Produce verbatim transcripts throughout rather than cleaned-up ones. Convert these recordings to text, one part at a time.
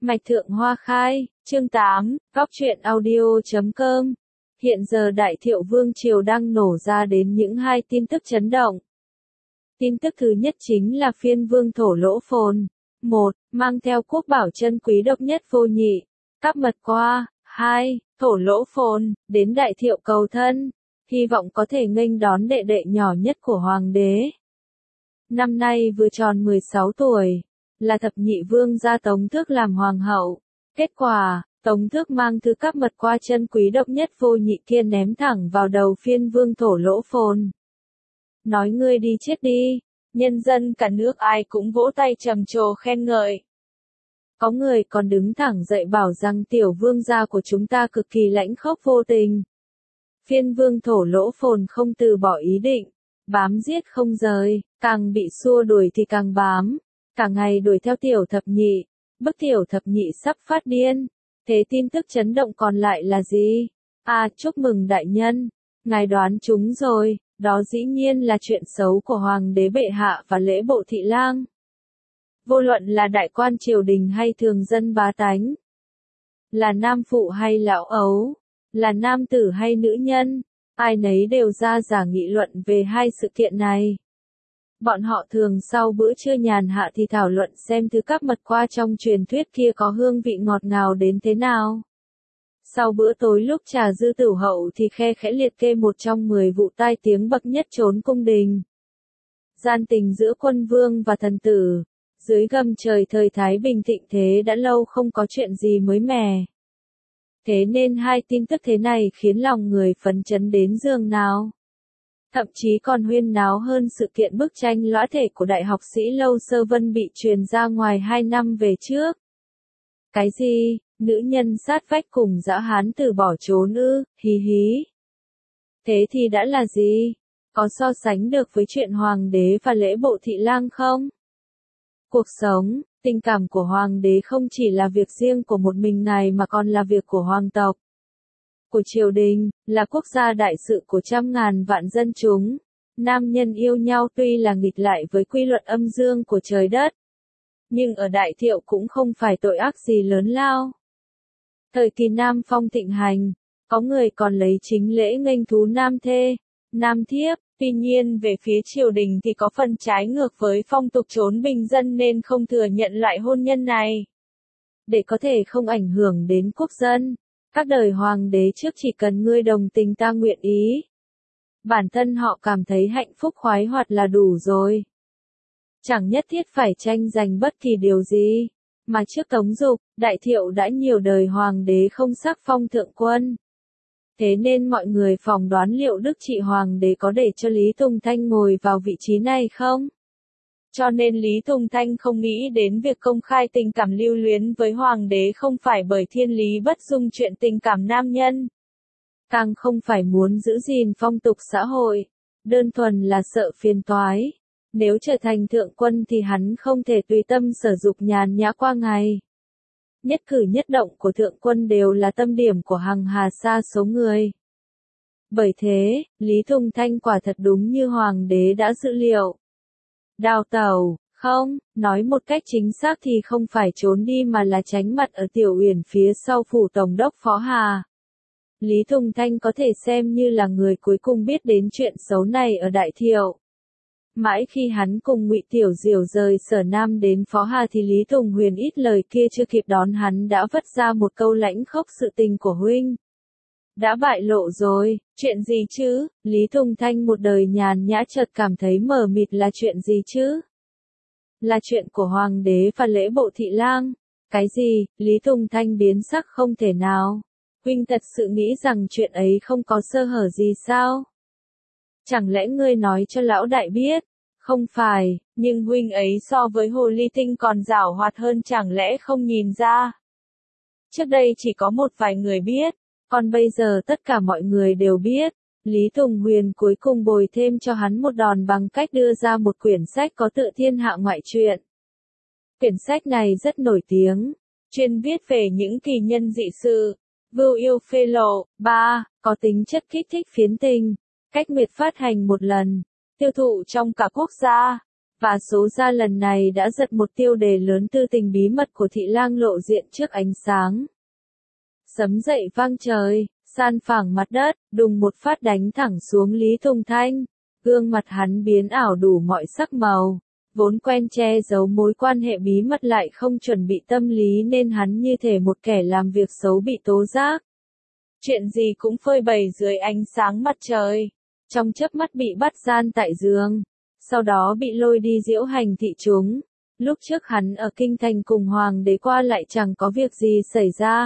Mạch Thượng Hoa Khai, chương tám, góc truyện audio chấm com. Hiện giờ Đại Thiệu Vương Triều đang nổ ra đến những hai tin tức chấn động. Tin tức thứ nhất chính là phiên vương thổ lỗ phồn. một. Mang theo quốc bảo chân quý độc nhất vô nhị. Cáp mật qua. hai. Thổ lỗ phồn, đến Đại Thiệu cầu thân. Hy vọng có thể nghênh đón đệ đệ nhỏ nhất của Hoàng đế. Năm nay vừa tròn mười sáu tuổi. Là thập nhị vương gia Tống Thước làm hoàng hậu. Kết quả, Tống Thước mang thứ cáp mật qua chân quý độc nhất vô nhị kia ném thẳng vào đầu phiên vương thổ lỗ phồn. Nói ngươi đi chết đi, nhân dân cả nước ai cũng vỗ tay trầm trồ khen ngợi. Có người còn đứng thẳng dậy bảo rằng tiểu vương gia của chúng ta cực kỳ lãnh khốc vô tình. Phiên vương thổ lỗ phồn không từ bỏ ý định, bám giết không rời, càng bị xua đuổi thì càng bám. Cả ngày đuổi theo tiểu thập nhị, bức tiểu thập nhị sắp phát điên. Thế tin tức chấn động còn lại là gì? À, chúc mừng đại nhân, ngài đoán chúng rồi, đó dĩ nhiên là chuyện xấu của Hoàng đế bệ hạ và lễ bộ thị lang. Vô luận là đại quan triều đình hay thường dân bá tánh, là nam phụ hay lão ấu, là nam tử hay nữ nhân, ai nấy đều ra giả nghị luận về hai sự kiện này. Bọn họ thường sau bữa trưa nhàn hạ thì thảo luận xem thứ cáp mật qua trong truyền thuyết kia có hương vị ngọt ngào đến thế nào. Sau bữa tối lúc trà dư tửu hậu thì khe khẽ liệt kê một trong mười vụ tai tiếng bậc nhất trốn cung đình. Gian tình giữa quân vương và thần tử, dưới gầm trời thời Thái Bình thịnh thế đã lâu không có chuyện gì mới mẻ. Thế nên hai tin tức thế này khiến lòng người phấn chấn đến giường nào. Thậm chí còn huyên náo hơn sự kiện bức tranh lõa thể của đại học sĩ Lâu Sơ Vân bị truyền ra ngoài hai năm về trước. Cái gì, nữ nhân sát vách cùng dã hán tử bỏ trốn ư, hí hí. Thế thì đã là gì? Có so sánh được với chuyện hoàng đế và lễ bộ thị lang không? Cuộc sống, tình cảm của hoàng đế không chỉ là việc riêng của một mình ngài mà còn là việc của hoàng tộc, của triều đình, là quốc gia đại sự của trăm ngàn vạn dân chúng. Nam nhân yêu nhau tuy là nghịch lại với quy luật âm dương của trời đất, nhưng ở Đại Thiệu cũng không phải tội ác gì lớn lao. Thời kỳ Nam Phong thịnh hành, có người còn lấy chính lễ nghênh thú nam thê, nam thiếp, tuy nhiên về phía triều đình thì có phần trái ngược với phong tục trốn bình dân nên không thừa nhận loại hôn nhân này. Để có thể không ảnh hưởng đến quốc dân, các đời hoàng đế trước chỉ cần ngươi đồng tình ta nguyện ý. Bản thân họ cảm thấy hạnh phúc khoái hoạt là đủ rồi. Chẳng nhất thiết phải tranh giành bất kỳ điều gì. Mà trước Tống Dục, Đại Thiệu đã nhiều đời hoàng đế không sắc phong thượng quân. Thế nên mọi người phỏng đoán liệu đức trị hoàng đế có để cho Lý Tùng Thanh ngồi vào vị trí này không? Cho nên Lý Tùng Thanh không nghĩ đến việc công khai tình cảm lưu luyến với hoàng đế không phải bởi thiên lý bất dung chuyện tình cảm nam nhân. Càng không phải muốn giữ gìn phong tục xã hội, đơn thuần là sợ phiền toái. Nếu trở thành thượng quân thì hắn không thể tùy tâm sở dục nhàn nhã qua ngày. Nhất cử nhất động của thượng quân đều là tâm điểm của hằng hà sa số người. Bởi thế, Lý Tùng Thanh quả thật đúng như hoàng đế đã dự liệu. Đào tẩu, không, nói một cách chính xác thì không phải trốn đi mà là tránh mặt ở Tiểu Uyển phía sau phủ tổng đốc Phó Hà. Lý Tùng Thanh có thể xem như là người cuối cùng biết đến chuyện xấu này ở Đại Thiệu. Mãi khi hắn cùng Ngụy Tiểu Diểu rời Sở Nam đến Phó Hà thì Lý Tùng Huyền ít lời kia chưa kịp đón hắn đã vất ra một câu lãnh khốc sự tình của huynh. Đã bại lộ rồi, chuyện gì chứ? Lý Tùng Thanh một đời nhàn nhã chợt cảm thấy mờ mịt là chuyện gì chứ? Là chuyện của hoàng đế và lễ bộ thị lang. Cái gì? Lý Tùng Thanh biến sắc không thể nào. Huynh thật sự nghĩ rằng chuyện ấy không có sơ hở gì sao? Chẳng lẽ ngươi nói cho lão đại biết? Không phải, nhưng huynh ấy so với hồ ly tinh còn giảo hoạt hơn chẳng lẽ không nhìn ra? Trước đây chỉ có một vài người biết, còn bây giờ tất cả mọi người đều biết. Lý Tùng Huyền cuối cùng bồi thêm cho hắn một đòn bằng cách đưa ra một quyển sách có tựa Thiên Hạ Ngoại Truyện. Quyển sách này rất nổi tiếng, chuyên viết về những kỳ nhân dị sự, vưu yêu phê lộ. ba. Có tính chất kích thích phiến tình, cách miệt phát hành một lần, tiêu thụ trong cả quốc gia. Và số ra lần này đã giật một tiêu đề lớn, tư tình bí mật của thị lang lộ diện trước ánh sáng. Sấm dậy vang trời, san phẳng mặt đất, đùng một phát đánh thẳng xuống Lý Tùng Thanh. Gương mặt hắn biến ảo đủ mọi sắc màu. Vốn quen che giấu mối quan hệ bí mật lại không chuẩn bị tâm lý nên hắn như thể một kẻ làm việc xấu bị tố giác. Chuyện gì cũng phơi bày dưới ánh sáng mặt trời. Trong chớp mắt bị bắt gian tại giường. Sau đó bị lôi đi diễu hành thị chúng. Lúc trước hắn ở kinh thành cùng hoàng đế qua lại chẳng có việc gì xảy ra.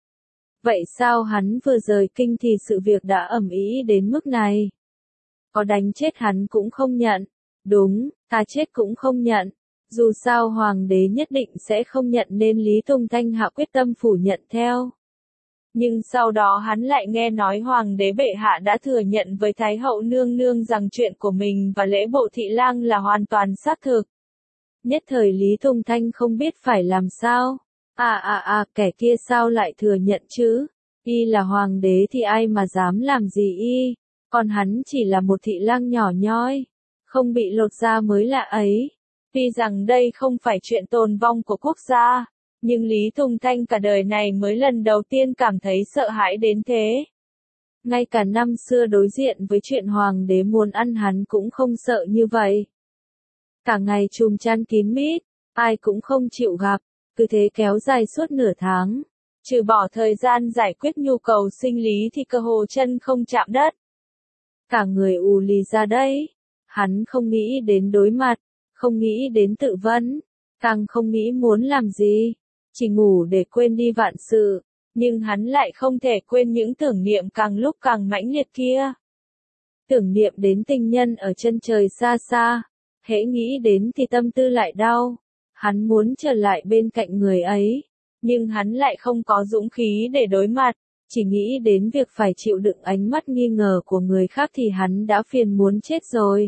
Vậy sao hắn vừa rời kinh thì sự việc đã ầm ĩ đến mức này? Có đánh chết hắn cũng không nhận. Đúng, thà chết cũng không nhận. Dù sao hoàng đế nhất định sẽ không nhận nên Lý Tùng Thanh hạ quyết tâm phủ nhận theo. Nhưng sau đó hắn lại nghe nói hoàng đế bệ hạ đã thừa nhận với Thái hậu nương nương rằng chuyện của mình và lễ bộ thị lang là hoàn toàn xác thực. Nhất thời Lý Tùng Thanh không biết phải làm sao. À à à, kẻ kia sao lại thừa nhận chứ? Y là hoàng đế thì ai mà dám làm gì y? Còn hắn chỉ là một thị lang nhỏ nhoi. Không bị lột da mới lạ ấy. Tuy rằng đây không phải chuyện tồn vong của quốc gia. Nhưng Lý Tùng Thanh cả đời này mới lần đầu tiên cảm thấy sợ hãi đến thế. Ngay cả năm xưa đối diện với chuyện hoàng đế muốn ăn hắn cũng không sợ như vậy. Cả ngày chùm chăn kín mít, ai cũng không chịu gặp, cứ thế kéo dài suốt nửa tháng. Trừ bỏ thời gian giải quyết nhu cầu sinh lý thì cơ hồ chân không chạm đất. Cả người ù lì ra đấy. Hắn không nghĩ đến đối mặt, không nghĩ đến tự vấn, càng không nghĩ muốn làm gì. Chỉ ngủ để quên đi vạn sự, nhưng hắn lại không thể quên những tưởng niệm càng lúc càng mãnh liệt kia. Tưởng niệm đến tình nhân ở chân trời xa xa, hễ nghĩ đến thì tâm tư lại đau. Hắn muốn trở lại bên cạnh người ấy, nhưng hắn lại không có dũng khí để đối mặt, chỉ nghĩ đến việc phải chịu đựng ánh mắt nghi ngờ của người khác thì hắn đã phiền muốn chết rồi.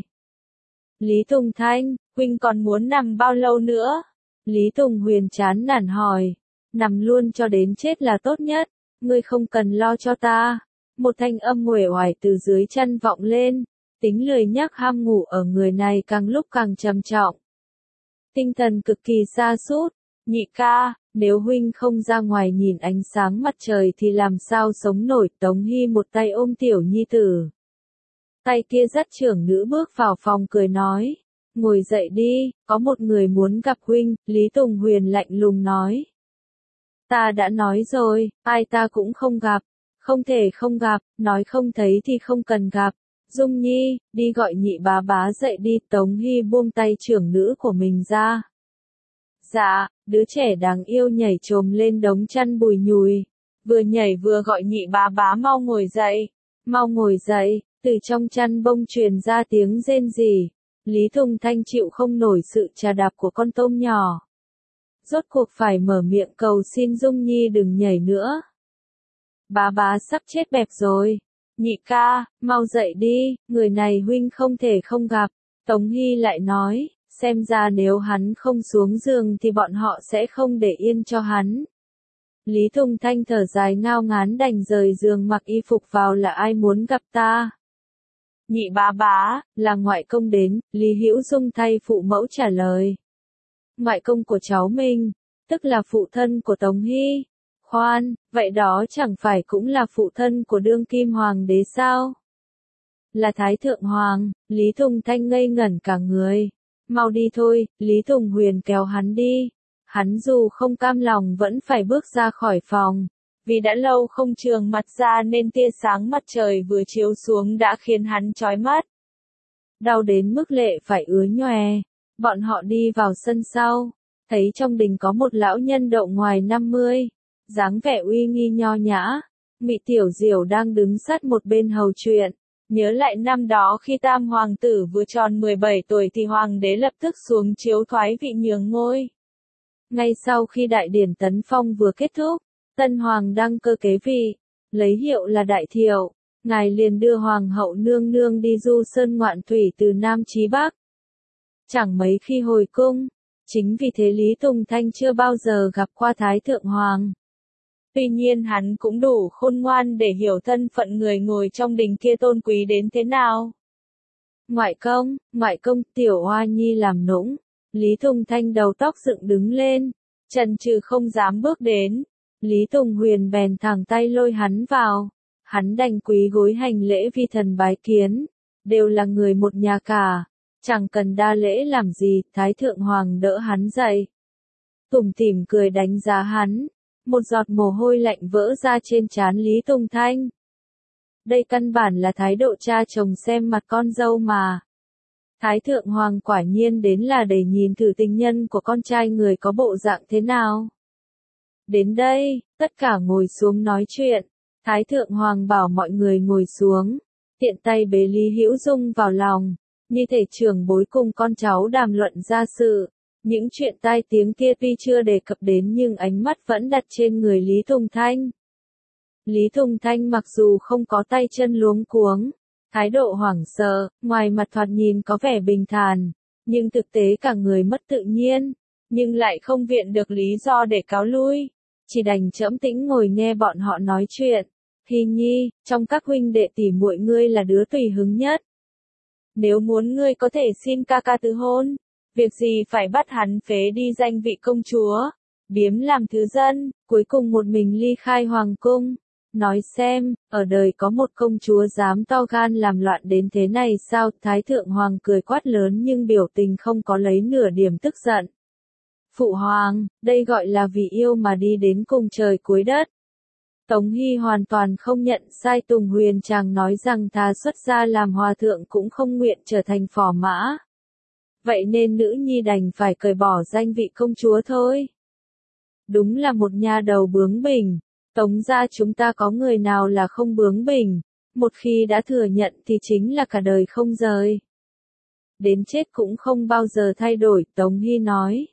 Lý Tùng Thanh, huynh còn muốn nằm bao lâu nữa? Lý Tùng Huyền chán nản hỏi. Nằm luôn cho đến chết là tốt nhất, ngươi không cần lo cho ta. Một thanh âm uể oải từ dưới chân vọng lên, tính lười nhác ham ngủ ở người này càng lúc càng trầm trọng. Tinh thần cực kỳ sa sút, nhị ca, nếu huynh không ra ngoài nhìn ánh sáng mặt trời thì làm sao sống nổi. Tống Hy một tay ôm tiểu nhi tử. Tay kia dắt trưởng nữ bước vào phòng cười nói. Ngồi dậy đi, có một người muốn gặp huynh, Lý Tùng Huyền lạnh lùng nói. Ta đã nói rồi, ai ta cũng không gặp, không thể không gặp, nói không thấy thì không cần gặp. Dung Nhi, đi gọi nhị bá bá dậy đi. Tống Hy buông tay trưởng nữ của mình ra. Dạ, đứa trẻ đáng yêu nhảy chồm lên đống chăn bùi nhùi. Vừa nhảy vừa gọi nhị bá bá mau ngồi dậy, mau ngồi dậy, từ trong chăn bông truyền ra tiếng rên rỉ. Lý Tùng Thanh chịu không nổi sự trà đạp của con tôm nhỏ. Rốt cuộc phải mở miệng cầu xin Dung Nhi đừng nhảy nữa. Bá bá sắp chết bẹp rồi. Nhị ca, mau dậy đi, người này huynh không thể không gặp. Tống Hy lại nói, xem ra nếu hắn không xuống giường thì bọn họ sẽ không để yên cho hắn. Lý Tùng Thanh thở dài ngao ngán đành rời giường mặc y phục vào. Là ai muốn gặp ta? Nhị bá bá, là ngoại công đến. Lý Hữu Dung thay phụ mẫu trả lời. Ngoại công của cháu mình, tức là phụ thân của Tống Hy. Khoan, vậy đó chẳng phải cũng là phụ thân của đương kim hoàng đế sao? Là Thái Thượng Hoàng. Lý Tùng Thanh ngây ngẩn cả người. Mau đi thôi, Lý Tùng Huyền kéo hắn đi. Hắn dù không cam lòng vẫn phải bước ra khỏi phòng. Vì đã lâu không trường mặt ra nên tia sáng mặt trời vừa chiếu xuống đã khiến hắn chói mắt. Đau đến mức lệ phải ứa nhòe. Bọn họ đi vào sân sau. Thấy trong đình có một lão nhân độ ngoài năm mươi. Dáng vẻ uy nghi nho nhã. Mị Tiểu Diểu đang đứng sát một bên hầu chuyện. Nhớ lại năm đó khi tam hoàng tử vừa tròn mười bảy tuổi thì hoàng đế lập tức xuống chiếu thoái vị nhường ngôi. Ngay sau khi đại điển tấn phong vừa kết thúc, tân hoàng đăng cơ kế vị, lấy hiệu là Đại Thiệu, ngài liền đưa hoàng hậu nương nương đi du sơn ngoạn thủy từ Nam chí Bắc. Chẳng mấy khi hồi cung, chính vì thế Lý Tùng Thanh chưa bao giờ gặp qua Thái Thượng Hoàng. Tuy nhiên hắn cũng đủ khôn ngoan để hiểu thân phận người ngồi trong đình kia tôn quý đến thế nào. Ngoại công, ngoại công, tiểu Hoa Nhi làm nũng. Lý Tùng Thanh đầu tóc dựng đứng lên, chần chừ không dám bước đến. Lý Tùng Huyền bèn thẳng tay lôi hắn vào. Hắn đành quỳ gối hành lễ vi thần bái kiến. Đều là người một nhà cả. Chẳng cần đa lễ làm gì, Thái Thượng Hoàng đỡ hắn dậy. Tủm tỉm cười đánh giá hắn. Một giọt mồ hôi lạnh vỡ ra trên trán Lý Tùng Thanh. Đây căn bản là thái độ cha chồng xem mặt con dâu mà. Thái Thượng Hoàng quả nhiên đến là để nhìn thử tình nhân của con trai người có bộ dạng thế nào. Đến đây, tất cả ngồi xuống nói chuyện. Thái Thượng Hoàng bảo mọi người ngồi xuống. Tiện tay bế Lý Hữu Dung vào lòng. Như thể trưởng bối cùng con cháu đàm luận gia sự. Những chuyện tai tiếng kia tuy chưa đề cập đến nhưng ánh mắt vẫn đặt trên người Lý Tùng Thanh. Lý Tùng Thanh mặc dù không có tay chân luống cuống, thái độ hoảng sợ, ngoài mặt thoạt nhìn có vẻ bình thản, nhưng thực tế cả người mất tự nhiên, nhưng lại không viện được lý do để cáo lui, chỉ đành trẫm tĩnh ngồi nghe bọn họ nói chuyện. Hy Nhi, trong các huynh đệ tỷ muội ngươi là đứa tùy hứng nhất. Nếu muốn ngươi có thể xin ca ca từ hôn, việc gì phải bắt hắn phế đi danh vị công chúa, biếm làm thứ dân, cuối cùng một mình ly khai hoàng cung. Nói xem, ở đời có một công chúa dám to gan làm loạn đến thế này sao? Thái Thượng Hoàng cười quát lớn nhưng biểu tình không có lấy nửa điểm tức giận. Phụ Hoàng, đây gọi là vì yêu mà đi đến cùng trời cuối đất. Tống Hy hoàn toàn không nhận sai. Tùng Huyền chàng nói rằng thà xuất gia làm hòa thượng cũng không nguyện trở thành phò mã. Vậy nên nữ nhi đành phải cởi bỏ danh vị công chúa thôi. Đúng là một nhà đầu bướng bỉnh. Tống gia chúng ta có người nào là không bướng bỉnh, một khi đã thừa nhận thì chính là cả đời không rời. Đến chết cũng không bao giờ thay đổi, Tống Hy nói.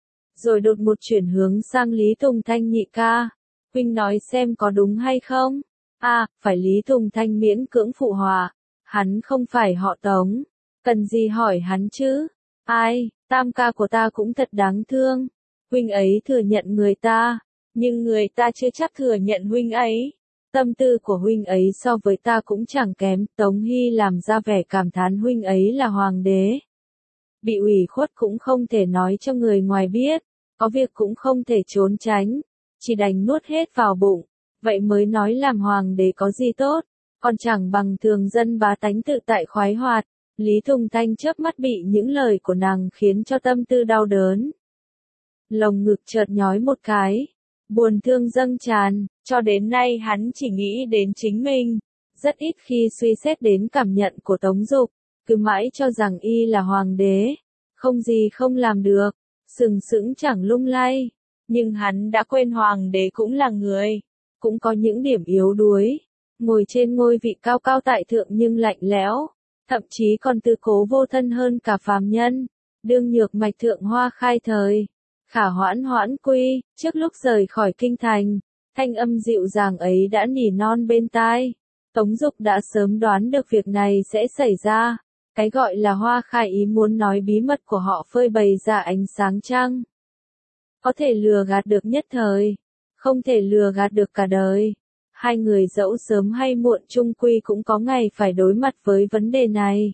Rồi đột một chuyển hướng sang Lý Tùng Thanh. Nhị ca, huynh nói xem có đúng hay không? À, phải. Lý Tùng Thanh miễn cưỡng phụ họa, hắn không phải họ Tống, cần gì hỏi hắn chứ? Ai, tam ca của ta cũng thật đáng thương, huynh ấy thừa nhận người ta. Nhưng người ta chưa chắc thừa nhận huynh ấy. Tâm tư của huynh ấy so với ta cũng chẳng kém. Tống Hy làm ra vẻ cảm thán huynh ấy là hoàng đế. Bị ủy khuất cũng không thể nói cho người ngoài biết. Có việc cũng không thể trốn tránh. Chỉ đành nuốt hết vào bụng. Vậy mới nói làm hoàng đế có gì tốt. Còn chẳng bằng thường dân bá tánh tự tại khoái hoạt. Lý Tùng Thanh chớp mắt bị những lời của nàng khiến cho tâm tư đau đớn. Lồng ngực chợt nhói một cái. Buồn thương dâng tràn, cho đến nay hắn chỉ nghĩ đến chính mình, rất ít khi suy xét đến cảm nhận của Tống Dục, cứ mãi cho rằng y là hoàng đế, không gì không làm được, sừng sững chẳng lung lay, nhưng hắn đã quên hoàng đế cũng là người, cũng có những điểm yếu đuối, ngồi trên ngôi vị cao cao tại thượng nhưng lạnh lẽo, thậm chí còn tư cố vô thân hơn cả phàm nhân, đương nhược mạch thượng hoa khai thời. Khả hoãn hoãn quy, trước lúc rời khỏi kinh thành, thanh âm dịu dàng ấy đã nỉ non bên tai. Tống Dục đã sớm đoán được việc này sẽ xảy ra. Cái gọi là hoa khai ý muốn nói bí mật của họ phơi bày ra ánh sáng trăng. Có thể lừa gạt được nhất thời, không thể lừa gạt được cả đời. Hai người dẫu sớm hay muộn chung quy cũng có ngày phải đối mặt với vấn đề này.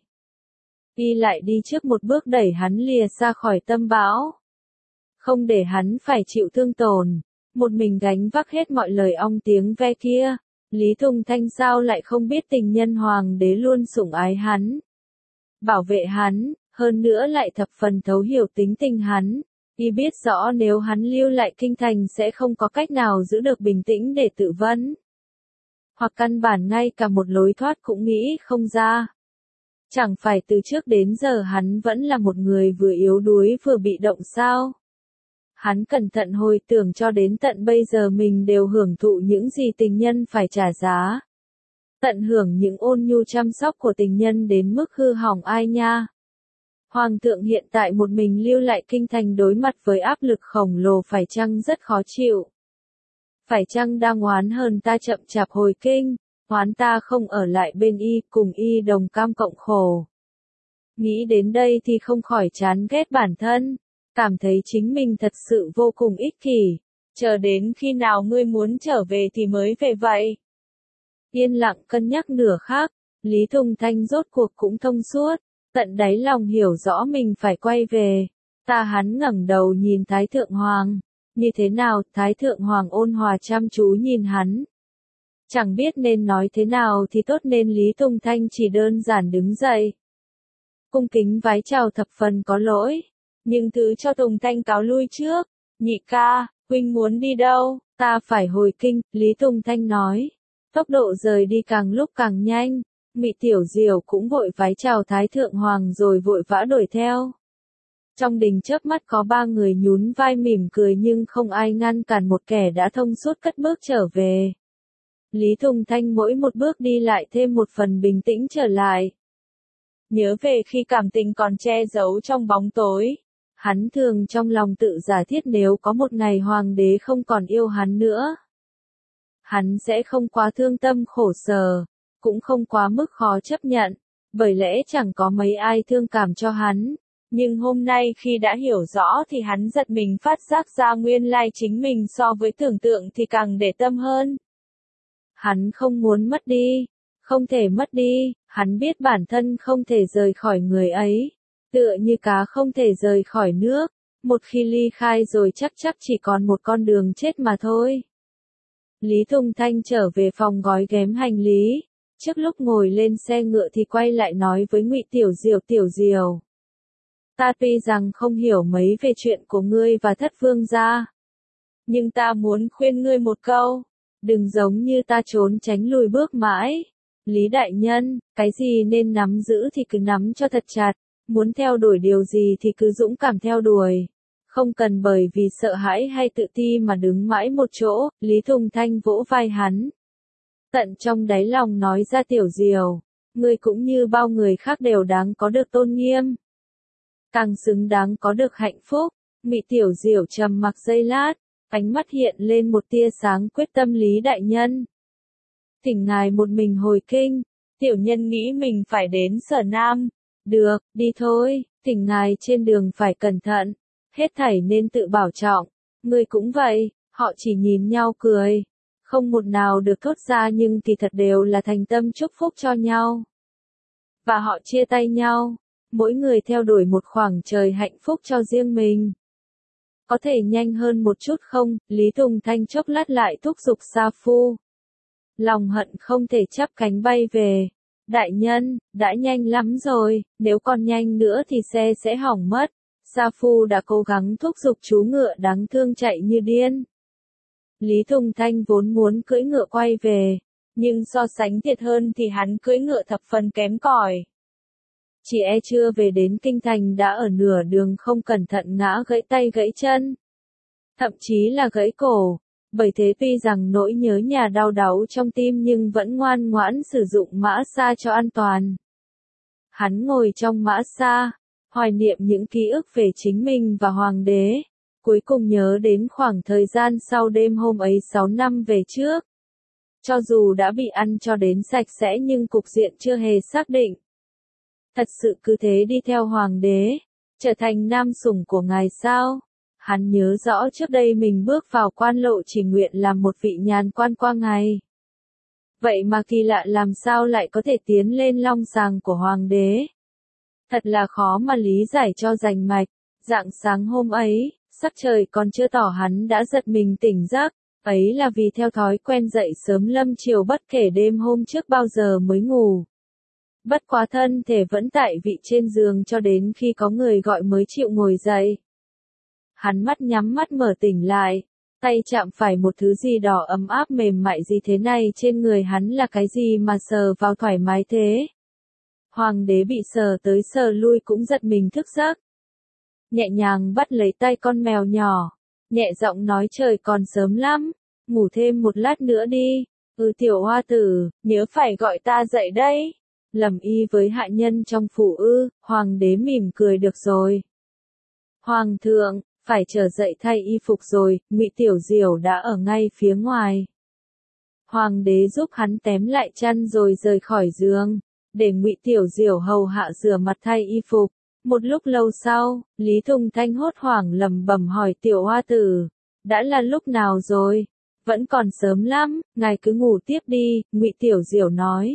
Y lại đi trước một bước đẩy hắn lìa xa khỏi tâm bão. Không để hắn phải chịu thương tổn, một mình gánh vác hết mọi lời ong tiếng ve kia. Lý Tùng Thanh sao lại không biết tình nhân hoàng đế luôn sủng ái hắn, bảo vệ hắn, hơn nữa lại thập phần thấu hiểu tính tình hắn. Y biết rõ nếu hắn lưu lại kinh thành sẽ không có cách nào giữ được bình tĩnh để tự vấn. Hoặc căn bản ngay cả một lối thoát cũng nghĩ không ra. Chẳng phải từ trước đến giờ hắn vẫn là một người vừa yếu đuối vừa bị động sao? Hắn cẩn thận hồi tưởng cho đến tận bây giờ mình đều hưởng thụ những gì tình nhân phải trả giá. Tận hưởng những ôn nhu chăm sóc của tình nhân đến mức hư hỏng ai nha. Hoàng thượng hiện tại một mình lưu lại kinh thành đối mặt với áp lực khổng lồ phải chăng rất khó chịu. Phải chăng đang oán hờn ta chậm chạp hồi kinh, oán ta không ở lại bên y cùng y đồng cam cộng khổ. Nghĩ đến đây thì không khỏi chán ghét bản thân. Cảm thấy chính mình thật sự vô cùng ích kỷ, chờ đến khi nào ngươi muốn trở về thì mới về vậy. Yên lặng cân nhắc nửa khắc, Lý Tùng Thanh rốt cuộc cũng thông suốt, tận đáy lòng hiểu rõ mình phải quay về. Ta hắn ngẩng đầu nhìn Thái Thượng Hoàng. Như thế nào? Thái Thượng Hoàng ôn hòa chăm chú nhìn hắn. Chẳng biết nên nói thế nào thì tốt nên Lý Tùng Thanh chỉ đơn giản đứng dậy. Cung kính vái chào thập phần có lỗi. Nhưng thứ cho Tùng Thanh cáo lui trước. Nhị ca, huynh muốn đi đâu? Ta phải hồi kinh, Lý Tùng Thanh nói. Tốc độ rời đi càng lúc càng nhanh. Mị Tiểu Diều cũng vội vái chào Thái Thượng Hoàng rồi vội vã đuổi theo. Trong đình chớp mắt có ba người nhún vai mỉm cười nhưng không ai ngăn cản một kẻ đã thông suốt cất bước trở về. Lý Tùng Thanh mỗi một bước đi lại thêm một phần bình tĩnh trở lại. Nhớ về khi cảm tình còn che giấu trong bóng tối. Hắn thường trong lòng tự giả thiết nếu có một ngày hoàng đế không còn yêu hắn nữa. Hắn sẽ không quá thương tâm khổ sở, cũng không quá mức khó chấp nhận, bởi lẽ chẳng có mấy ai thương cảm cho hắn. Nhưng hôm nay khi đã hiểu rõ thì hắn giật mình phát giác ra nguyên lai chính mình so với tưởng tượng thì càng để tâm hơn. Hắn không muốn mất đi, không thể mất đi, hắn biết bản thân không thể rời khỏi người ấy, tựa như cá không thể rời khỏi nước, một khi ly khai rồi chắc chắc chỉ còn một con đường chết mà thôi. Lý Tùng Thanh trở về phòng gói ghém hành lý, trước lúc ngồi lên xe ngựa thì quay lại nói với Ngụy Tiểu Diều Tiểu Diều. Ta tuy rằng không hiểu mấy về chuyện của ngươi và Thất Vương gia, nhưng ta muốn khuyên ngươi một câu, đừng giống như ta trốn tránh lùi bước mãi. Lý đại nhân, cái gì nên nắm giữ thì cứ nắm cho thật chặt, muốn theo đuổi điều gì thì cứ dũng cảm theo đuổi. Không cần bởi vì sợ hãi hay tự ti mà đứng mãi một chỗ. Lý Tùng Thanh vỗ vai hắn. Tận trong đáy lòng nói ra Tiểu Diều, ngươi cũng như bao người khác đều đáng có được tôn nghiêm. Càng xứng đáng có được hạnh phúc. Mị Tiểu Diều trầm mặc giây lát, ánh mắt hiện lên một tia sáng quyết tâm. Lý đại nhân, thỉnh ngài một mình hồi kinh, tiểu nhân nghĩ mình phải đến Sở Nam. Được, đi thôi, thỉnh ngài trên đường phải cẩn thận, hết thảy nên tự bảo trọng, ngươi cũng vậy. Họ chỉ nhìn nhau cười, không một nào được thốt ra nhưng kỳ thật đều là thành tâm chúc phúc cho nhau. Và họ chia tay nhau, mỗi người theo đuổi một khoảng trời hạnh phúc cho riêng mình. Có thể nhanh hơn một chút không? Lý Tùng Thanh chốc lát lại thúc giục Sa Phu. Lòng hận không thể chắp cánh bay về. Đại nhân, đã nhanh lắm rồi, nếu còn nhanh nữa thì xe sẽ hỏng mất. Sa Phu đã cố gắng thúc giục chú ngựa đáng thương chạy như điên. Lý Tùng Thanh vốn muốn cưỡi ngựa quay về, nhưng so sánh thiệt hơn thì hắn cưỡi ngựa thập phần kém cỏi. Chỉ e chưa về đến kinh thành đã ở nửa đường không cẩn thận ngã gãy tay gãy chân, thậm chí là gãy cổ. Bởi thế tuy rằng nỗi nhớ nhà đau đáu trong tim nhưng vẫn ngoan ngoãn sử dụng mã xa cho an toàn. Hắn ngồi trong mã xa, hoài niệm những ký ức về chính mình và hoàng đế, cuối cùng nhớ đến khoảng thời gian sau đêm hôm ấy sáu năm về trước. Cho dù đã bị ăn cho đến sạch sẽ nhưng cục diện chưa hề xác định. Thật sự cứ thế đi theo hoàng đế, trở thành nam sủng của ngài sao? Hắn nhớ rõ trước đây mình bước vào quan lộ chỉ nguyện làm một vị nhàn quan qua ngày. Vậy mà kỳ lạ làm sao lại có thể tiến lên long sàng của hoàng đế? Thật là khó mà lý giải cho rành mạch. Rạng sáng hôm ấy, sắc trời còn chưa tỏ hắn đã giật mình tỉnh giấc. Ấy là vì theo thói quen dậy sớm lâm chiều bất kể đêm hôm trước bao giờ mới ngủ. Bất quá thân thể vẫn tại vị trên giường cho đến khi có người gọi mới chịu ngồi dậy. Hắn mắt nhắm mắt mở tỉnh lại, tay chạm phải một thứ gì đỏ ấm áp mềm mại gì thế này trên người hắn là cái gì mà sờ vào thoải mái thế. Hoàng đế bị sờ tới sờ lui cũng giật mình thức giấc. Nhẹ nhàng bắt lấy tay con mèo nhỏ, nhẹ giọng nói trời còn sớm lắm, ngủ thêm một lát nữa đi. Ừ tiểu hoa tử, nhớ phải gọi ta dậy đấy. Lầm y với hạ nhân trong phủ ư? Hoàng đế mỉm cười được rồi. Hoàng thượng, phải trở dậy thay y phục rồi. Ngụy Tiểu Diều đã ở ngay phía ngoài. Hoàng đế giúp hắn tém lại chăn rồi rời khỏi giường, để Ngụy Tiểu Diều hầu hạ rửa mặt thay y phục. Một lúc lâu sau, Lý Tùng Thanh hốt hoảng lẩm bẩm hỏi tiểu hoa tử, đã là lúc nào rồi? Vẫn còn sớm lắm, ngài cứ ngủ tiếp đi. Ngụy Tiểu Diều nói.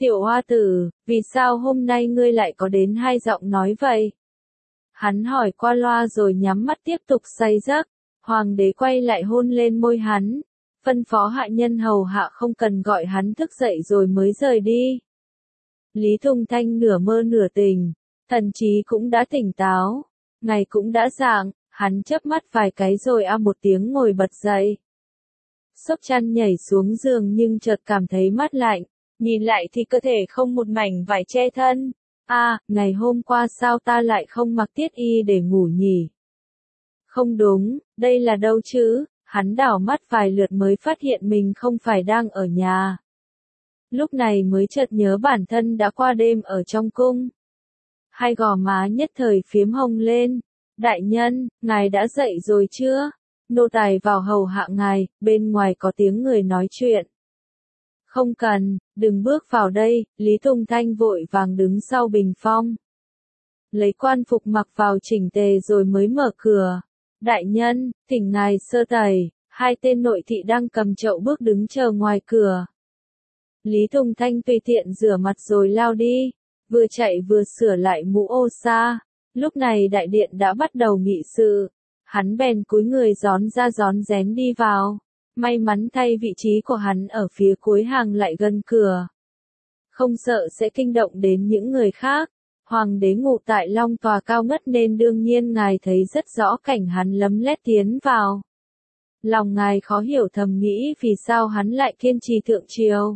Tiểu hoa tử, vì sao hôm nay ngươi lại có đến hai giọng nói vậy? Hắn hỏi qua loa rồi nhắm mắt tiếp tục say giấc. Hoàng đế quay lại hôn lên môi hắn, phân phó hạ nhân hầu hạ không cần gọi hắn thức dậy rồi mới rời đi. Lý Tùng Thanh nửa mơ nửa tỉnh, thần trí cũng đã tỉnh táo, ngày cũng đã rạng, hắn chớp mắt vài cái rồi a một tiếng ngồi bật dậy. Xốc chăn nhảy xuống giường nhưng chợt cảm thấy mát lạnh, nhìn lại thì cơ thể không một mảnh vải che thân. A, à, ngày hôm qua sao ta lại không mặc tiết y để ngủ nhỉ? Không đúng, đây là đâu chứ? Hắn đảo mắt vài lượt mới phát hiện mình không phải đang ở nhà. Lúc này mới chợt nhớ bản thân đã qua đêm ở trong cung. Hai gò má nhất thời phiếm hồng lên. Đại nhân, ngài đã dậy rồi chưa? Nô tài vào hầu hạ ngài, bên ngoài có tiếng người nói chuyện. Không cần, đừng bước vào đây, Lý Tùng Thanh vội vàng đứng sau bình phong. Lấy quan phục mặc vào chỉnh tề rồi mới mở cửa. Đại nhân, thỉnh ngài sơ tẩy, hai tên nội thị đang cầm chậu bước đứng chờ ngoài cửa. Lý Tùng Thanh tùy tiện rửa mặt rồi lao đi, vừa chạy vừa sửa lại mũ ô sa. Lúc này đại điện đã bắt đầu nghị sự, hắn bèn cúi người gión ra gión rén đi vào. May mắn thay vị trí của hắn ở phía cuối hàng lại gần cửa. Không sợ sẽ kinh động đến những người khác. Hoàng đế ngụ tại long tòa cao ngất nên đương nhiên ngài thấy rất rõ cảnh hắn lấm lét tiến vào. Lòng ngài khó hiểu thầm nghĩ vì sao hắn lại kiên trì thượng triều.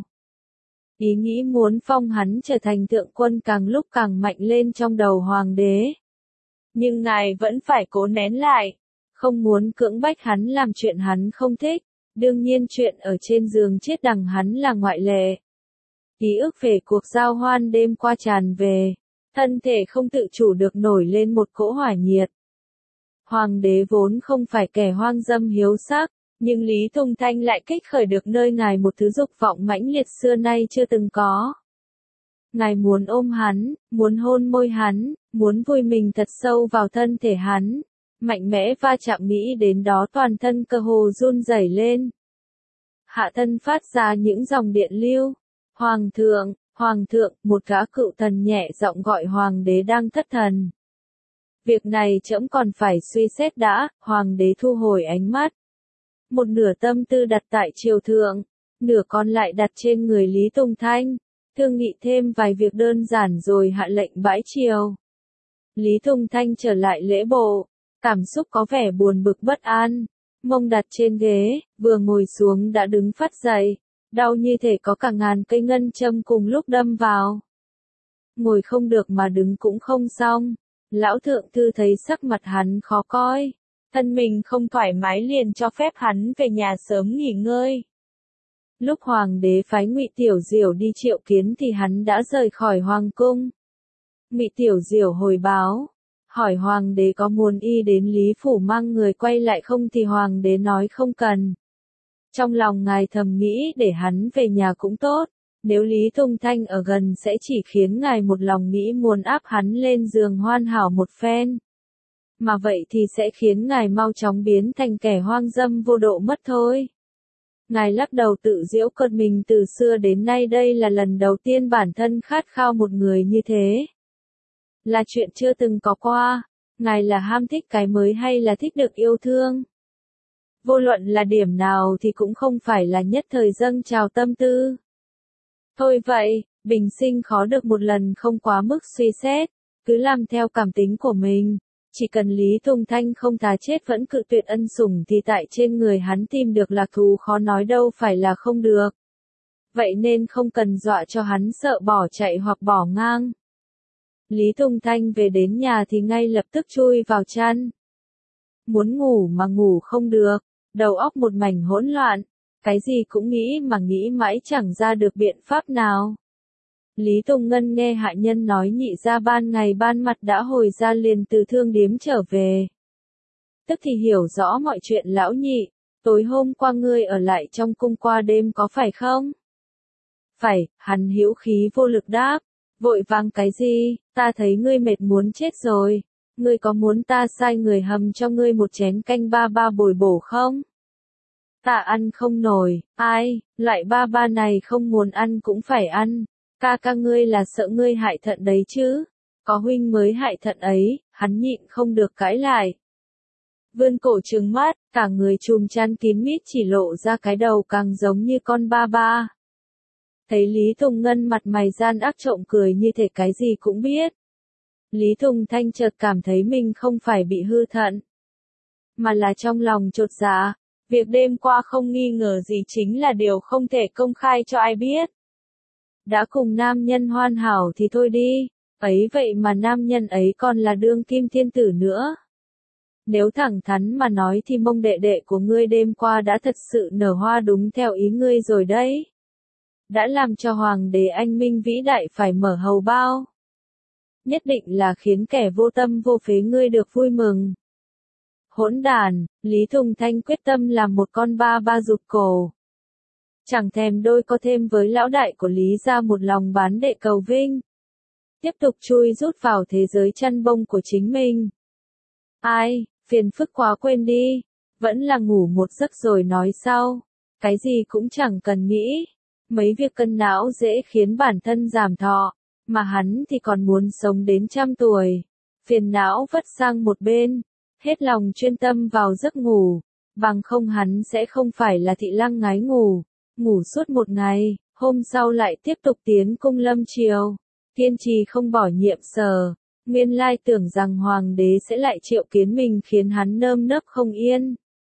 Ý nghĩ muốn phong hắn trở thành thượng quân càng lúc càng mạnh lên trong đầu hoàng đế. Nhưng ngài vẫn phải cố nén lại, không muốn cưỡng bách hắn làm chuyện hắn không thích. Đương nhiên chuyện ở trên giường chết đằng hắn là ngoại lệ. Ký ức về cuộc giao hoan đêm qua tràn về, thân thể không tự chủ được nổi lên một cỗ hỏa nhiệt. Hoàng đế vốn không phải kẻ hoang dâm hiếu sắc, nhưng Lý Tùng Thanh lại kích khởi được nơi ngài một thứ dục vọng mãnh liệt xưa nay chưa từng có. Ngài muốn ôm hắn, muốn hôn môi hắn, muốn vùi mình thật sâu vào thân thể hắn. Mạnh mẽ va chạm nghĩ đến đó toàn thân cơ hồ run rẩy lên. Hạ thân phát ra những dòng điện lưu. Hoàng thượng, hoàng thượng, một gã cựu thần nhẹ giọng gọi hoàng đế đang thất thần. Việc này trẫm còn phải suy xét đã, hoàng đế thu hồi ánh mắt. Một nửa tâm tư đặt tại triều thượng, nửa còn lại đặt trên người Lý Tùng Thanh, thương nghị thêm vài việc đơn giản rồi hạ lệnh bãi triều. Lý Tùng Thanh trở lại lễ bộ. Cảm xúc có vẻ buồn bực bất an, mông đặt trên ghế, vừa ngồi xuống đã đứng phát dậy, đau như thể có cả ngàn cây ngân châm cùng lúc đâm vào. Ngồi không được mà đứng cũng không xong, lão thượng thư thấy sắc mặt hắn khó coi, thân mình không thoải mái liền cho phép hắn về nhà sớm nghỉ ngơi. Lúc hoàng đế phái Ngụy Tiểu Diểu đi triệu kiến thì hắn đã rời khỏi hoàng cung. Ngụy Tiểu Diểu hồi báo. Hỏi hoàng đế có muốn y đến Lý Phủ mang người quay lại không thì hoàng đế nói không cần. Trong lòng ngài thầm nghĩ để hắn về nhà cũng tốt, nếu Lý Tùng Thanh ở gần sẽ chỉ khiến ngài một lòng nghĩ muốn áp hắn lên giường hoàn hảo một phen. Mà vậy thì sẽ khiến ngài mau chóng biến thành kẻ hoang dâm vô độ mất thôi. Ngài lắc đầu tự giễu cợt mình từ xưa đến nay đây là lần đầu tiên bản thân khát khao một người như thế. Là chuyện chưa từng có qua, ngài là ham thích cái mới hay là thích được yêu thương? Vô luận là điểm nào thì cũng không phải là nhất thời dâng trào tâm tư. Thôi vậy, bình sinh khó được một lần không quá mức suy xét, cứ làm theo cảm tính của mình. Chỉ cần Lý Tùng Thanh không thà chết vẫn cự tuyệt ân sủng thì tại trên người hắn tìm được lạc thú khó nói đâu phải là không được. Vậy nên không cần dọa cho hắn sợ bỏ chạy hoặc bỏ ngang. Lý Tùng Thanh về đến nhà thì ngay lập tức chui vào chăn. Muốn ngủ mà ngủ không được, đầu óc một mảnh hỗn loạn, cái gì cũng nghĩ mà nghĩ mãi chẳng ra được biện pháp nào. Lý Tùng Ngân nghe hạ nhân nói nhị ra ban ngày ban mặt đã hồi ra liền từ thương điếm trở về. Tức thì hiểu rõ mọi chuyện lão nhị, tối hôm qua ngươi ở lại trong cung qua đêm có phải không? Phải, hắn hữu khí vô lực đáp. Vội vàng cái gì, ta thấy ngươi mệt muốn chết rồi, ngươi có muốn ta sai người hầm cho ngươi một chén canh ba ba bồi bổ không? Ta ăn không nổi, ai, loại ba ba này không muốn ăn cũng phải ăn, Ca ca ngươi là sợ ngươi hại thận đấy chứ, có huynh mới hại thận ấy, hắn nhịn không được cãi lại. Vươn cổ trừng mắt, cả người chùm chăn kín mít chỉ lộ ra cái đầu càng giống như con ba ba. Thấy Lý Tùng Ngân mặt mày gian ác trộm cười như thể cái gì cũng biết. Lý Tùng Thanh chợt cảm thấy mình không phải bị hư thận, mà là trong lòng chột dạ. Việc đêm qua không nghi ngờ gì chính là điều không thể công khai cho ai biết. Đã cùng nam nhân hoàn hảo thì thôi đi, ấy vậy mà nam nhân ấy còn là đương kim thiên tử nữa. Nếu thẳng thắn mà nói thì mông đệ đệ của ngươi đêm qua đã thật sự nở hoa đúng theo ý ngươi rồi đấy. Đã làm cho hoàng đế anh minh vĩ đại phải mở hầu bao. Nhất định là khiến kẻ vô tâm vô phế ngươi được vui mừng. Hỗn đàn, Lý Tùng Thanh quyết tâm làm một con ba ba rụt cổ. Chẳng thèm đôi co thêm với lão đại của Lý gia một lòng bán đệ cầu vinh. Tiếp tục chui rút vào thế giới chăn bông của chính mình. Ai, phiền phức quá quên đi, vẫn là ngủ một giấc rồi nói sau. Cái gì cũng chẳng cần nghĩ. Mấy việc cân não dễ khiến bản thân giảm thọ, mà hắn thì còn muốn sống đến trăm tuổi. Phiền não vất sang một bên, hết lòng chuyên tâm vào giấc ngủ, bằng không hắn sẽ không phải là thị lăng ngái ngủ, ngủ suốt một ngày, hôm sau lại tiếp tục tiến cung lâm triều, kiên trì không bỏ nhiệm sở. Nguyên lai tưởng rằng hoàng đế sẽ lại triệu kiến mình khiến hắn nơm nớp không yên.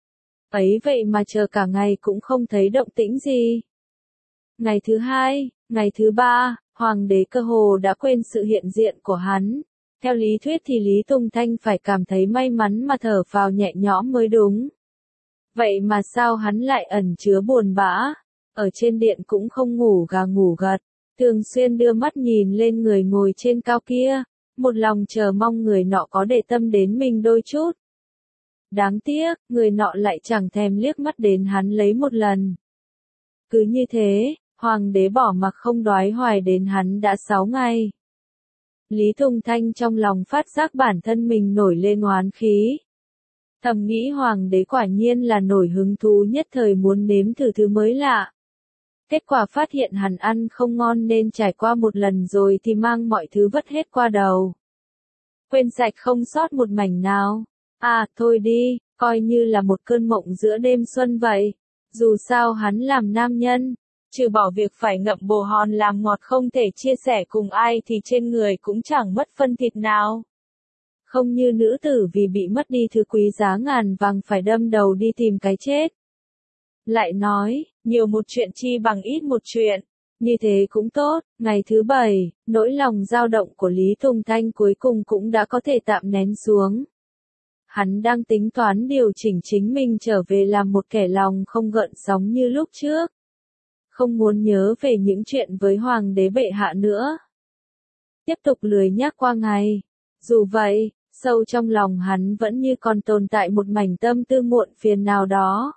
Ấy vậy mà chờ cả ngày cũng không thấy động tĩnh gì. Ngày thứ hai, ngày thứ ba, hoàng đế cơ hồ đã quên sự hiện diện của hắn. Theo lý thuyết thì Lý Tùng Thanh phải cảm thấy may mắn mà thở phào nhẹ nhõm mới đúng. Vậy mà sao hắn lại ẩn chứa buồn bã, ở trên điện cũng không ngủ gà ngủ gật, thường xuyên đưa mắt nhìn lên người ngồi trên cao kia, một lòng chờ mong người nọ có để tâm đến mình đôi chút. Đáng tiếc, người nọ lại chẳng thèm liếc mắt đến hắn lấy một lần. Cứ như thế, hoàng đế bỏ mặc không đoái hoài đến hắn đã sáu ngày. Lý Tùng Thanh trong lòng phát giác bản thân mình nổi lên oán khí. Thầm nghĩ hoàng đế quả nhiên là nổi hứng thú nhất thời muốn nếm thử thứ mới lạ. Kết quả phát hiện hắn ăn không ngon nên trải qua một lần rồi thì mang mọi thứ vất hết qua đầu. Quên sạch không sót một mảnh nào. À, thôi đi, coi như là một cơn mộng giữa đêm xuân vậy. Dù sao hắn làm nam nhân, trừ bỏ việc phải ngậm bồ hòn làm ngọt không thể chia sẻ cùng ai thì trên người cũng chẳng mất phân thịt nào. Không như nữ tử vì bị mất đi thứ quý giá ngàn vàng phải đâm đầu đi tìm cái chết. Lại nói, nhiều một chuyện chi bằng ít một chuyện, như thế cũng tốt. Ngày thứ bảy, nỗi lòng dao động của Lý Tùng Thanh cuối cùng cũng đã có thể tạm nén xuống. Hắn đang tính toán điều chỉnh chính mình trở về làm một kẻ lòng không gợn sóng như lúc trước. Không muốn nhớ về những chuyện với hoàng đế bệ hạ nữa. Tiếp tục lười nhác qua ngày. Dù vậy, sâu trong lòng hắn vẫn như còn tồn tại một mảnh tâm tư muộn phiền nào đó.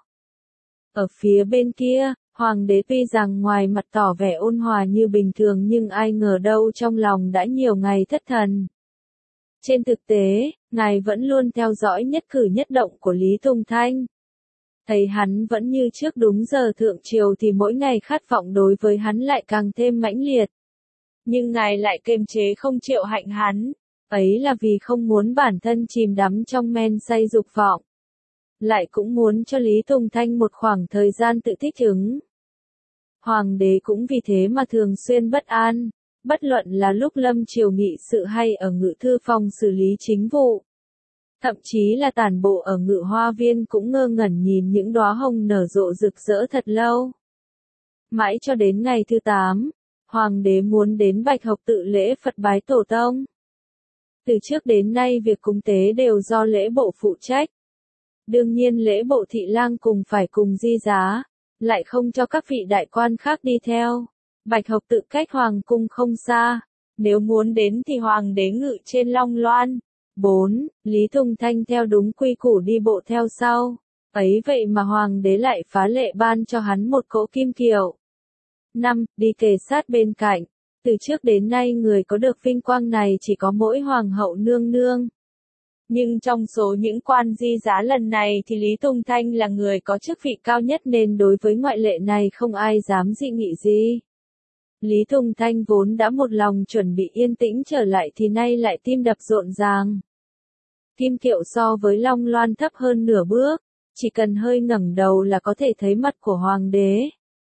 Ở phía bên kia, hoàng đế tuy rằng ngoài mặt tỏ vẻ ôn hòa như bình thường nhưng ai ngờ đâu trong lòng đã nhiều ngày thất thần. Trên thực tế, ngài vẫn luôn theo dõi nhất cử nhất động của Lý Tùng Thanh. Thấy hắn vẫn như trước đúng giờ thượng triều thì mỗi ngày khát vọng đối với hắn lại càng thêm mãnh liệt. Nhưng ngài lại kiềm chế không chịu hạnh hắn, ấy là vì không muốn bản thân chìm đắm trong men say dục vọng. Lại cũng muốn cho Lý Tùng Thanh một khoảng thời gian tự thích ứng. Hoàng đế cũng vì thế mà thường xuyên bất an, bất luận là lúc lâm triều nghị sự hay ở ngự thư phòng xử lý chính vụ. Thậm chí là tản bộ ở ngự hoa viên cũng ngơ ngẩn nhìn những đóa hồng nở rộ rực rỡ thật lâu. Mãi cho đến ngày thứ tám, hoàng đế muốn đến Bạch Hộc tự lễ Phật bái tổ tông. Từ trước đến nay việc cúng tế đều do lễ bộ phụ trách. Đương nhiên lễ bộ thị lang cùng phải cùng di giá, lại không cho các vị đại quan khác đi theo. Bạch Hộc tự cách hoàng cung không xa, nếu muốn đến thì hoàng đế ngự trên long loan. bốn. Lý Tùng Thanh theo đúng quy củ đi bộ theo sau. Ấy vậy mà hoàng đế lại phá lệ ban cho hắn một cỗ kim kiệu. năm. Đi kề sát bên cạnh. Từ trước đến nay người có được vinh quang này chỉ có mỗi hoàng hậu nương nương. Nhưng trong số những quan di giá lần này thì Lý Tùng Thanh là người có chức vị cao nhất nên đối với ngoại lệ này không ai dám dị nghị gì. Lý Tùng Thanh vốn đã một lòng chuẩn bị yên tĩnh trở lại thì nay lại tim đập rộn ràng. Kim Kiệu so với Long Loan thấp hơn nửa bước, chỉ cần hơi ngẩng đầu là có thể thấy mặt của hoàng đế.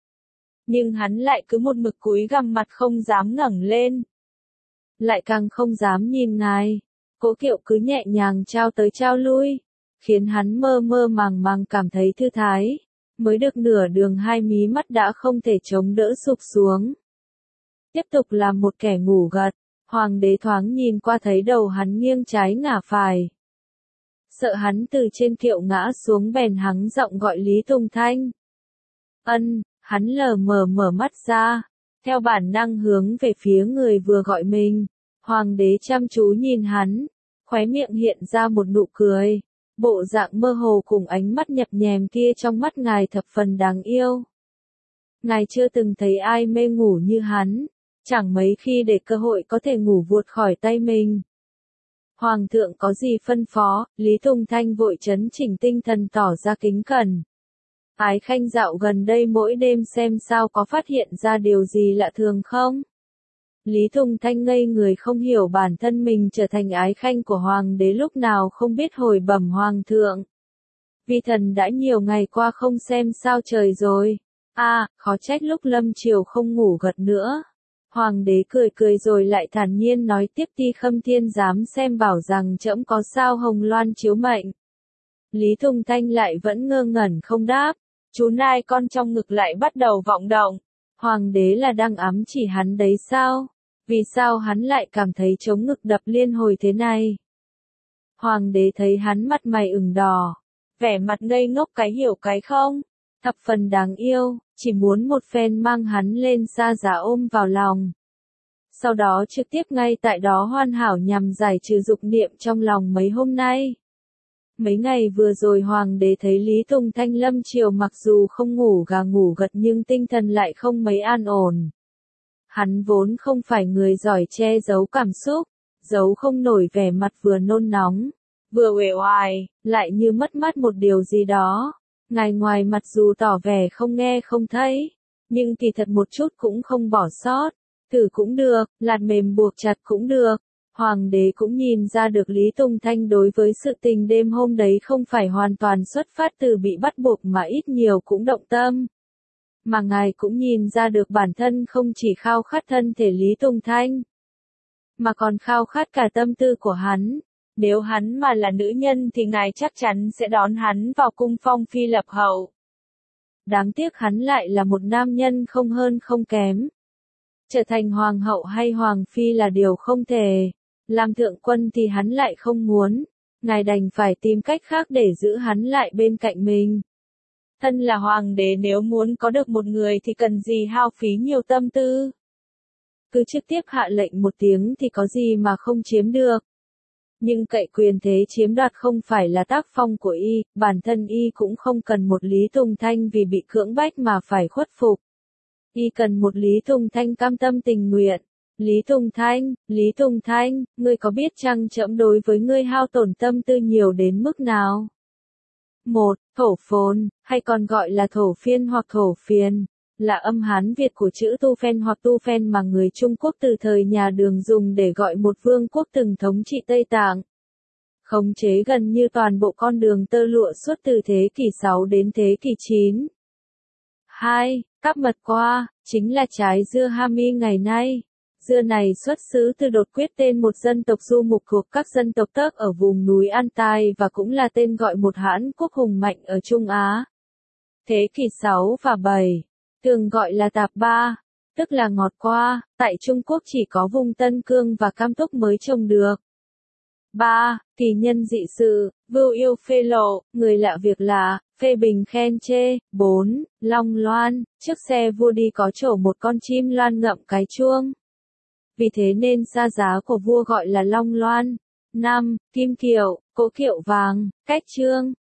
Nhưng hắn lại cứ một mực cúi gằm mặt không dám ngẩng lên. Lại càng không dám nhìn ngài. Cố Kiệu cứ nhẹ nhàng trao tới trao lui, khiến hắn mơ mơ màng màng cảm thấy thư thái. Mới được nửa đường hai mí mắt đã không thể chống đỡ sụp xuống. Tiếp tục làm một kẻ ngủ gật, hoàng đế thoáng nhìn qua thấy đầu hắn nghiêng trái ngả phải. Sợ hắn từ trên kiệu ngã xuống bèn hắng giọng gọi Lý Tùng Thanh. Ân, hắn lờ mờ mở mắt ra, theo bản năng hướng về phía người vừa gọi mình. Hoàng đế chăm chú nhìn hắn, khóe miệng hiện ra một nụ cười. Bộ dạng mơ hồ cùng ánh mắt nhập nhèm kia trong mắt ngài thập phần đáng yêu. Ngài chưa từng thấy ai mê ngủ như hắn, chẳng mấy khi để cơ hội có thể ngủ vuột khỏi tay mình. Hoàng thượng có gì phân phó, Lý Tùng Thanh vội chấn chỉnh tinh thần tỏ ra kính cẩn. Ái Khanh dạo gần đây mỗi đêm xem sao có phát hiện ra điều gì lạ thường không? Lý Tùng Thanh ngây người không hiểu bản thân mình trở thành ái khanh của hoàng đế lúc nào không biết hồi bẩm hoàng thượng. Vi thần đã nhiều ngày qua không xem sao trời rồi. A, à, khó trách lúc lâm triều không ngủ gật nữa. Hoàng đế cười cười rồi lại thản nhiên nói tiếp Ti Khâm Thiên dám xem bảo rằng trẫm có sao hồng loan chiếu mệnh. Lý Tùng Thanh lại vẫn ngơ ngẩn không đáp. Chú nai con trong ngực lại bắt đầu vọng động. Hoàng đế là đang ám chỉ hắn đấy sao? Vì sao hắn lại cảm thấy trống ngực đập liên hồi thế này? Hoàng đế thấy hắn mặt mày ửng đỏ, vẻ mặt ngây ngốc cái hiểu cái không, thập phần đáng yêu, chỉ muốn một phen mang hắn lên xa giá ôm vào lòng. Sau đó trực tiếp ngay tại đó hoàn hảo nhằm giải trừ dục niệm trong lòng mấy hôm nay. Mấy ngày vừa rồi hoàng đế thấy Lý Tùng Thanh lâm triều mặc dù không ngủ gà ngủ gật nhưng tinh thần lại không mấy an ổn. Hắn vốn không phải người giỏi che giấu cảm xúc, giấu không nổi vẻ mặt vừa nôn nóng, vừa uể oải, lại như mất mát một điều gì đó. Ngài ngoài mặt dù tỏ vẻ không nghe không thấy, nhưng kỳ thật một chút cũng không bỏ sót, thử cũng được, lạt mềm buộc chặt cũng được. Hoàng đế cũng nhìn ra được Lý Tùng Thanh đối với sự tình đêm hôm đấy không phải hoàn toàn xuất phát từ bị bắt buộc mà ít nhiều cũng động tâm. Mà ngài cũng nhìn ra được bản thân không chỉ khao khát thân thể Lý Tùng Thanh, mà còn khao khát cả tâm tư của hắn. Nếu hắn mà là nữ nhân thì ngài chắc chắn sẽ đón hắn vào cung phong phi lập hậu. Đáng tiếc hắn lại là một nam nhân không hơn không kém. Trở thành hoàng hậu hay hoàng phi là điều không thể. Làm thượng quân thì hắn lại không muốn. Ngài đành phải tìm cách khác để giữ hắn lại bên cạnh mình. Thân là hoàng đế nếu muốn có được một người thì cần gì hao phí nhiều tâm tư. Cứ trực tiếp hạ lệnh một tiếng thì có gì mà không chiếm được. Nhưng cậy quyền thế chiếm đoạt không phải là tác phong của y, bản thân y cũng không cần một Lý Tùng Thanh vì bị cưỡng bách mà phải khuất phục. Y cần một Lý Tùng Thanh cam tâm tình nguyện. Lý Tùng Thanh, Lý Tùng Thanh, ngươi có biết chăng trẫm đối với ngươi hao tổn tâm tư nhiều đến mức nào? Một, thổ phồn, hay còn gọi là thổ phiên hoặc thổ phiền, là âm Hán Việt của chữ tu phen hoặc tu phen mà người Trung Quốc từ thời nhà Đường dùng để gọi một vương quốc từng thống trị Tây Tạng. Khống chế gần như toàn bộ con đường tơ lụa suốt từ thế kỷ sáu đến thế kỷ chín. Hai, cắp mật qua, chính là trái dưa Hami ngày nay. Dưa này xuất xứ từ đột quyết tên một dân tộc du mục thuộc các dân tộc Tấc ở vùng núi An Tai và cũng là tên gọi một hãn quốc hùng mạnh ở Trung Á. Thế kỷ sáu và bảy, thường gọi là tạp ba, tức là ngọt qua, tại Trung Quốc chỉ có vùng Tân Cương và Cam Túc mới trồng được. ba. Kỳ nhân dị sự, vưu yêu phê lộ, người lạ việc lạ, phê bình khen chê. bốn. Long loan, chiếc xe vua đi có chở một con chim loan ngậm cái chuông. Vì thế nên xa giá của vua gọi là Long Loan. năm. Kim kiệu, cỗ kiệu vàng, cách trương,